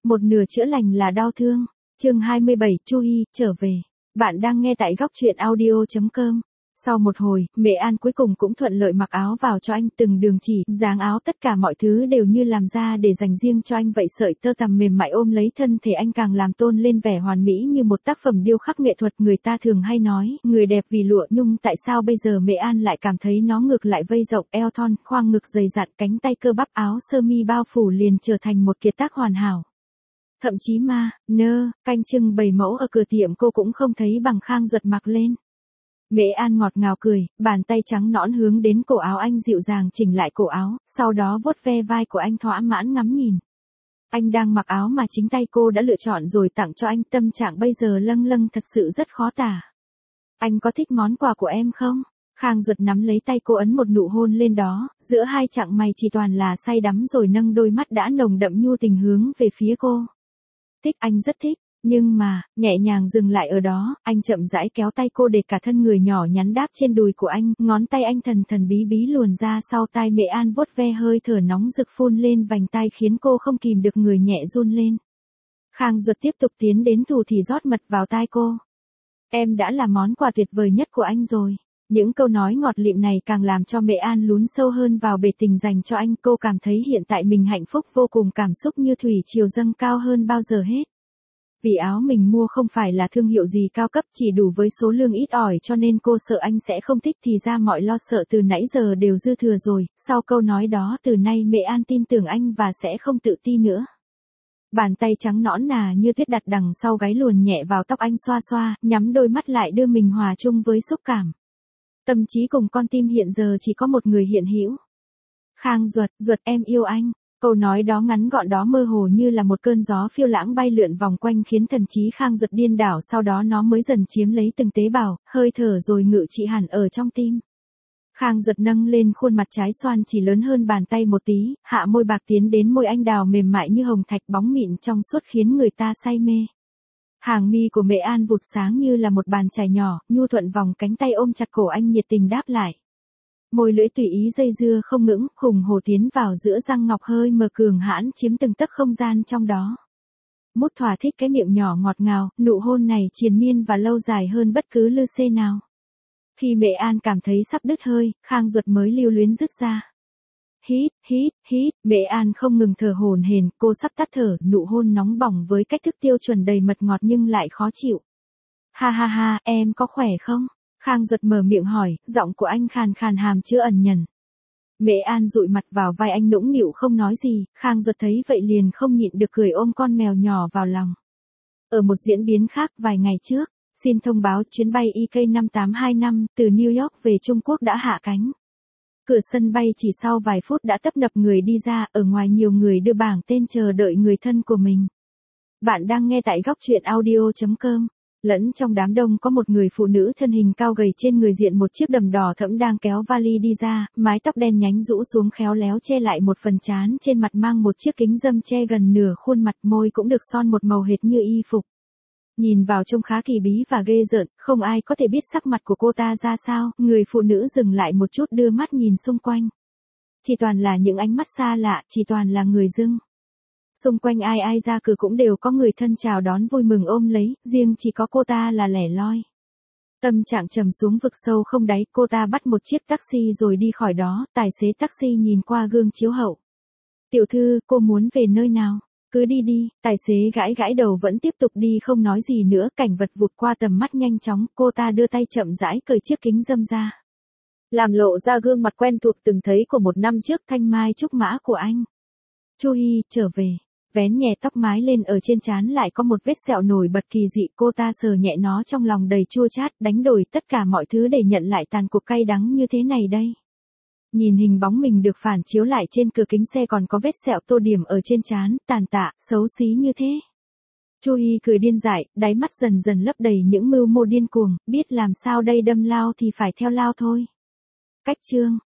Một nửa chữa lành là đau thương. Chương 27, Chu Hi trở về. Bạn đang nghe tại góc truyện audio.com. Sau một hồi, Mẹ An cuối cùng cũng thuận lợi mặc áo vào cho anh, từng đường chỉ, dáng áo tất cả mọi thứ đều như làm ra để dành riêng cho anh vậy, sợi tơ tằm mềm mại ôm lấy thân thể anh càng làm tôn lên vẻ hoàn mỹ như một tác phẩm điêu khắc nghệ thuật. Người ta thường hay nói, người đẹp vì lụa nhung, tại sao bây giờ Mẹ An lại cảm thấy nó ngược lại vây rộng, eo thon, khoang ngực dày dặn, cánh tay cơ bắp, áo sơ mi bao phủ liền trở thành một kiệt tác hoàn hảo. Thậm chí canh trưng bày mẫu ở cửa tiệm cô cũng không thấy bằng Khang Duật mặc lên. Mẹ An ngọt ngào cười, bàn tay trắng nõn hướng đến cổ áo anh dịu dàng chỉnh lại cổ áo, sau đó vuốt ve vai của anh thỏa mãn ngắm nhìn. Anh đang mặc áo mà chính tay cô đã lựa chọn rồi tặng cho anh, tâm trạng bây giờ lâng lâng thật sự rất khó tả. Anh có thích món quà của em không? Khang Duật nắm lấy tay cô ấn một nụ hôn lên đó, giữa hai chặng mày chỉ toàn là say đắm, rồi nâng đôi mắt đã nồng đậm nhu tình hướng về phía cô. Thích, anh rất thích. Nhưng mà, nhẹ nhàng dừng lại ở đó, anh chậm rãi kéo tay cô để cả thân người nhỏ nhắn đáp trên đùi của anh, ngón tay anh thần thần bí bí luồn ra sau tai Mẹ An vuốt ve, hơi thở nóng rực phun lên vành tai khiến cô không kìm được người nhẹ run lên. Khang Duật tiếp tục tiến đến thủ thì rót mật vào tai cô. Em đã là món quà tuyệt vời nhất của anh rồi. Những câu nói ngọt lịm này càng làm cho Mẹ An lún sâu hơn vào bể tình dành cho anh. Cô cảm thấy hiện tại mình hạnh phúc vô cùng, cảm xúc như thủy triều dâng cao hơn bao giờ hết. Vì áo mình mua không phải là thương hiệu gì cao cấp, chỉ đủ với số lương ít ỏi, cho nên cô sợ anh sẽ không thích, thì ra mọi lo sợ từ nãy giờ đều dư thừa rồi. Sau câu nói đó từ nay Mẹ An tin tưởng anh và sẽ không tự ti nữa. Bàn tay trắng nõn nà như tuyết đặt đằng sau gáy luồn nhẹ vào tóc anh, xoa xoa, nhắm đôi mắt lại đưa mình hòa chung với xúc cảm. Tâm trí cùng con tim hiện giờ chỉ có một người hiện hữu. Khang Duật, Duật em yêu anh. Câu nói đó ngắn gọn đó mơ hồ như là một cơn gió phiêu lãng bay lượn vòng quanh, khiến thần trí Khang Duật điên đảo, sau đó nó mới dần chiếm lấy từng tế bào, hơi thở rồi ngự trị hẳn ở trong tim. Khang Duật nâng lên khuôn mặt trái xoan chỉ lớn hơn bàn tay một tí, hạ môi bạc tiến đến môi anh đào mềm mại như hồng thạch, bóng mịn trong suốt khiến người ta say mê. Hàng mi của Mẹ An vụt sáng như là một bàn chải nhỏ, nhu thuận vòng cánh tay ôm chặt cổ anh, nhiệt tình đáp lại. Môi lưỡi tùy ý dây dưa không ngững, hùng hổ tiến vào giữa răng ngọc hơi mờ cường hãn, chiếm từng tấc không gian trong đó. Mút thỏa thích cái miệng nhỏ ngọt ngào, nụ hôn này triền miên và lâu dài hơn bất cứ lư xê nào. Khi Mẹ An cảm thấy sắp đứt hơi, Khang Duật mới lưu luyến dứt ra. Hít, hít, hít, Mẹ An không ngừng thở hổn hển, cô sắp tắt thở, nụ hôn nóng bỏng với cách thức tiêu chuẩn đầy mật ngọt nhưng lại khó chịu. Ha ha ha, em có khỏe không? Khang Duật mở miệng hỏi, giọng của anh khàn khàn hàm chứa ẩn nhẫn. Mẹ An dụi mặt vào vai anh nũng nịu không nói gì, Khang Duật thấy vậy liền không nhịn được cười, ôm con mèo nhỏ vào lòng. Ở một diễn biến khác, vài ngày trước, xin thông báo chuyến bay EK5825 từ New York về Trung Quốc đã hạ cánh. Cửa sân bay chỉ sau vài phút đã tấp nập người đi ra, ở ngoài nhiều người đưa bảng tên chờ đợi người thân của mình. Bạn đang nghe tại góc truyện audio.com. Lẫn trong đám đông có một người phụ nữ thân hình cao gầy, trên người diện một chiếc đầm đỏ thẫm đang kéo vali đi ra, mái tóc đen nhánh rũ xuống khéo léo che lại một phần trán, trên mặt mang một chiếc kính râm che gần nửa khuôn mặt, môi cũng được son một màu hệt như y phục. Nhìn vào trông khá kỳ bí và ghê rợn, không ai có thể biết sắc mặt của cô ta ra sao. Người phụ nữ dừng lại một chút, đưa mắt nhìn xung quanh. Chỉ toàn là những ánh mắt xa lạ, chỉ toàn là người dưng. Xung quanh ai ai ra cửa cũng đều có người thân chào đón vui mừng ôm lấy, riêng chỉ có cô ta là lẻ loi. Tâm trạng trầm xuống vực sâu không đáy, cô ta bắt một chiếc taxi rồi đi khỏi đó. Tài xế taxi nhìn qua gương chiếu hậu. Tiểu thư, cô muốn về nơi nào? Cứ đi đi, tài xế gãi gãi đầu vẫn tiếp tục đi không nói gì nữa. Cảnh vật vụt qua tầm mắt nhanh chóng, cô ta đưa tay chậm rãi cởi chiếc kính râm ra. Làm lộ ra gương mặt quen thuộc từng thấy của một năm trước, thanh mai trúc mã của anh. Chu Hi, trở về. Vén nhẹ tóc mái lên, ở trên trán lại có một vết sẹo nổi bật kỳ dị, cô ta sờ nhẹ nó, trong lòng đầy chua chát, đánh đổi tất cả mọi thứ để nhận lại tàn cuộc cay đắng như thế này đây. Nhìn hình bóng mình được phản chiếu lại trên cửa kính xe, còn có vết sẹo tô điểm ở trên trán, tàn tạ, xấu xí như thế. Chu Hi cười điên dại, đáy mắt dần dần lấp đầy những mưu mô điên cuồng, biết làm sao đây, đâm lao thì phải theo lao thôi. Cách chương